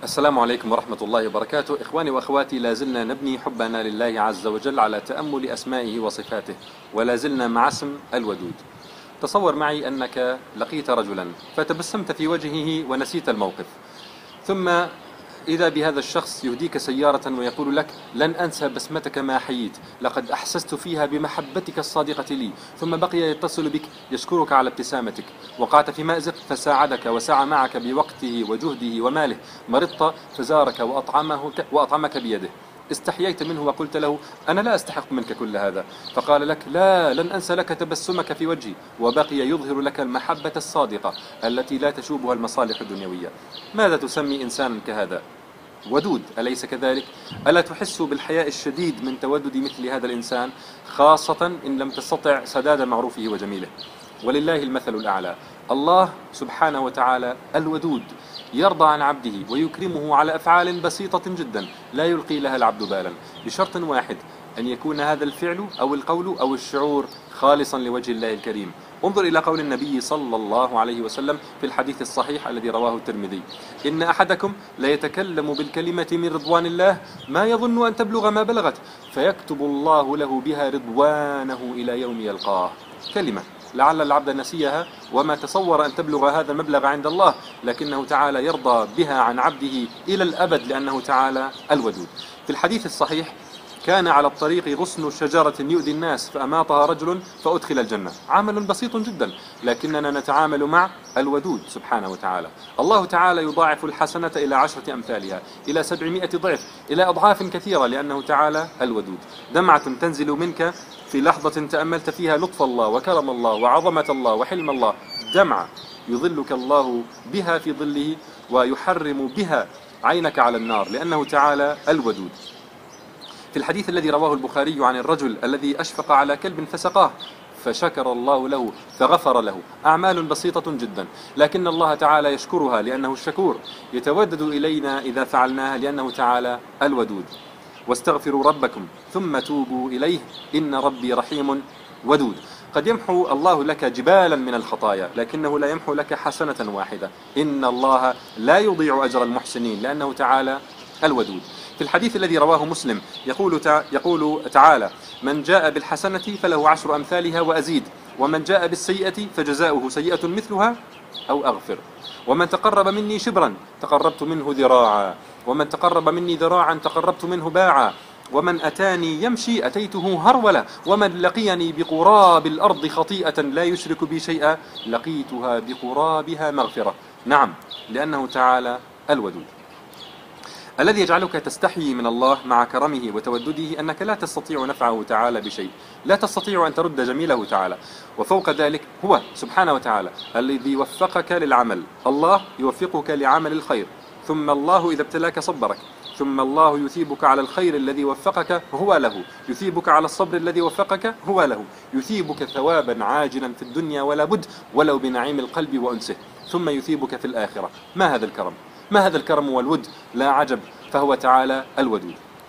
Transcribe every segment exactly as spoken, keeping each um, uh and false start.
السلام عليكم ورحمة الله وبركاته. إخواني وأخواتي، لازلنا نبني حبنا لله عز وجل على تأمل أسمائه وصفاته، ولازلنا مع اسم الودود. تصور معي أنك لقيت رجلا فتبسمت في وجهه ونسيت الموقف، ثم إذا بهذا الشخص يهديك سيارة ويقول لك: لن أنسى بسمتك ما حييت، لقد أحسست فيها بمحبتك الصادقة لي. ثم بقي يتصل بك يشكرك على ابتسامتك. وقعت في مأزق فساعدك وسعى معك بوقته وجهده وماله. مرضت فزارك وأطعمه وأطعمك بيده. استحييت منه وقلت له: أنا لا أستحق منك كل هذا. فقال لك: لا، لن أنسى لك تبسمك في وجهي. وبقي يظهر لك المحبة الصادقة التي لا تشوبها المصالح الدنيوية. ماذا تسمي إنسانا كهذا؟ ودود، أليس كذلك؟ ألا تحس بالحياء الشديد من تودد مثل هذا الإنسان، خاصة إن لم تستطع سداد معروفه وجميله؟ ولله المثل الأعلى. الله سبحانه وتعالى الودود يرضى عن عبده ويكرمه على أفعال بسيطة جدا لا يلقي لها العبد بالا، بشرط واحد: أن يكون هذا الفعل أو القول أو الشعور خالصا لوجه الله الكريم. انظر إلى قول النبي صلى الله عليه وسلم في الحديث الصحيح الذي رواه الترمذي: إن أحدكم ليتكلم بالكلمة من رضوان الله ما يظن أن تبلغ ما بلغت، فيكتب الله له بها رضوانه إلى يوم يلقاه. كلمة لعل العبد نسيها وما تصور أن تبلغ هذا المبلغ عند الله، لكنه تعالى يرضى بها عن عبده إلى الأبد، لأنه تعالى الودود. في الحديث الصحيح: كان على الطريق غصن شجرة يؤذي الناس فأماطها رجل فأدخل الجنة. عمل بسيط جدا، لكننا نتعامل مع الودود سبحانه وتعالى. الله تعالى يضاعف الحسنة إلى عشرة أمثالها، إلى سبعمائة ضعف، إلى أضعاف كثيرة، لأنه تعالى الودود. دمعة تنزل منك في لحظة تأملت فيها لطف الله وكرم الله وعظمة الله وحلم الله، دمعة يظلك الله بها في ظله ويحرم بها عينك على النار، لأنه تعالى الودود. في الحديث الذي رواه البخاري عن الرجل الذي أشفق على كلب فسقاه فشكر الله له فغفر له. أعمال بسيطة جدا، لكن الله تعالى يشكرها لأنه الشكور، يتودد إلينا إذا فعلناها لأنه تعالى الودود. واستغفروا ربكم ثم توبوا إليه إن ربي رحيم ودود. قد يمحو الله لك جبالا من الخطايا، لكنه لا يمحو لك حسنة واحدة. إن الله لا يضيع أجر المحسنين، لأنه تعالى الودود. في الحديث الذي رواه مسلم يقول يقول تعالى: من جاء بالحسنة فله عشر أمثالها وأزيد، ومن جاء بالسيئة فجزاؤه سيئة مثلها أو أغفر، ومن تقرب مني شبرا تقربت منه ذراعا، ومن تقرب مني ذراعا تقربت منه باعا، ومن أتاني يمشي أتيته هرولة، ومن لقيني بقراب الأرض خطيئة لا يشرك بي شيئا لقيتها بقرابها مغفرة. نعم، لأنه تعالى الودود. الذي يجعلك تستحيي من الله مع كرمه وتودده أنك لا تستطيع نفعه تعالى بشيء، لا تستطيع أن ترد جميله تعالى. وفوق ذلك هو سبحانه وتعالى الذي وفقك للعمل. الله يوفقك لعمل الخير، ثم الله إذا ابتلاك صبرك، ثم الله يثيبك على الخير الذي وفقك هو له، يثيبك على الصبر الذي وفقك هو له، يثيبك ثوابا عاجلا في الدنيا ولا بد ولو بنعيم القلب وأنسه، ثم يثيبك في الآخرة. ما هذا الكرم؟ ما هذا الكرم والود؟ لا عجب، فهو تعالى الودود.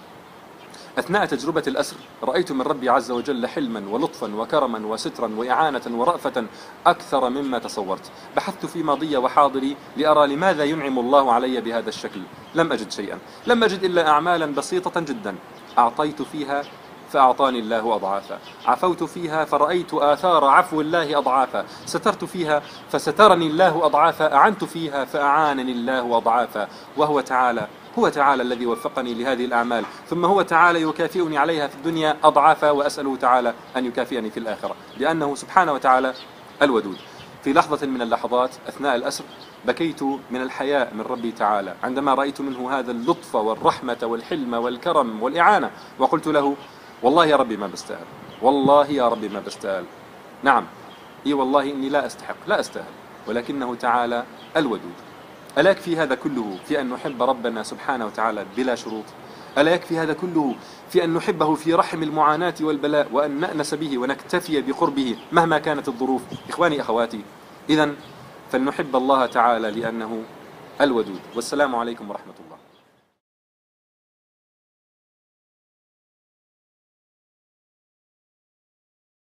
أثناء تجربة الأسر رأيت من ربي عز وجل حلما ولطفا وكرما وسترا وإعانة ورأفة أكثر مما تصورت. بحثت في ماضي وحاضري لأرى لماذا ينعم الله علي بهذا الشكل. لم أجد شيئا، لم أجد إلا أعمالا بسيطة جدا أعطيت فيها فأعطاني الله أضعافا، عفوت فيها فرأيت آثار عفو الله أضعافا، سترت فيها فسترني الله أضعافا، أعنت فيها فأعانني الله أضعافا. وهو تعالى هو تعالى الذي وفقني لهذه الأعمال، ثم هو تعالى يكافئني عليها في الدنيا أضعافا، وأسأله تعالى أن يكافئني في الآخرة، لأنه سبحانه وتعالى الودود. في لحظة من اللحظات أثناء الأسر بكيت من الحياء من ربي تعالى عندما رأيت منه هذا اللطف والرحمة والحلم والكرم والإعانة، وقلت له: والله يا ربي ما بستاهل، والله يا ربي ما بستاهل. نعم، إي والله إني لا أستحق، لا أستاهل، ولكنه تعالى الودود. ألا يكفي هذا كله في أن نحب ربنا سبحانه وتعالى بلا شروط؟ ألا يكفي هذا كله في أن نحبه في رحم المعاناة والبلاء، وأن نأنس به ونكتفي بقربه مهما كانت الظروف؟ إخواني أخواتي، إذن فلنحب الله تعالى لأنه الودود. والسلام عليكم ورحمة الله.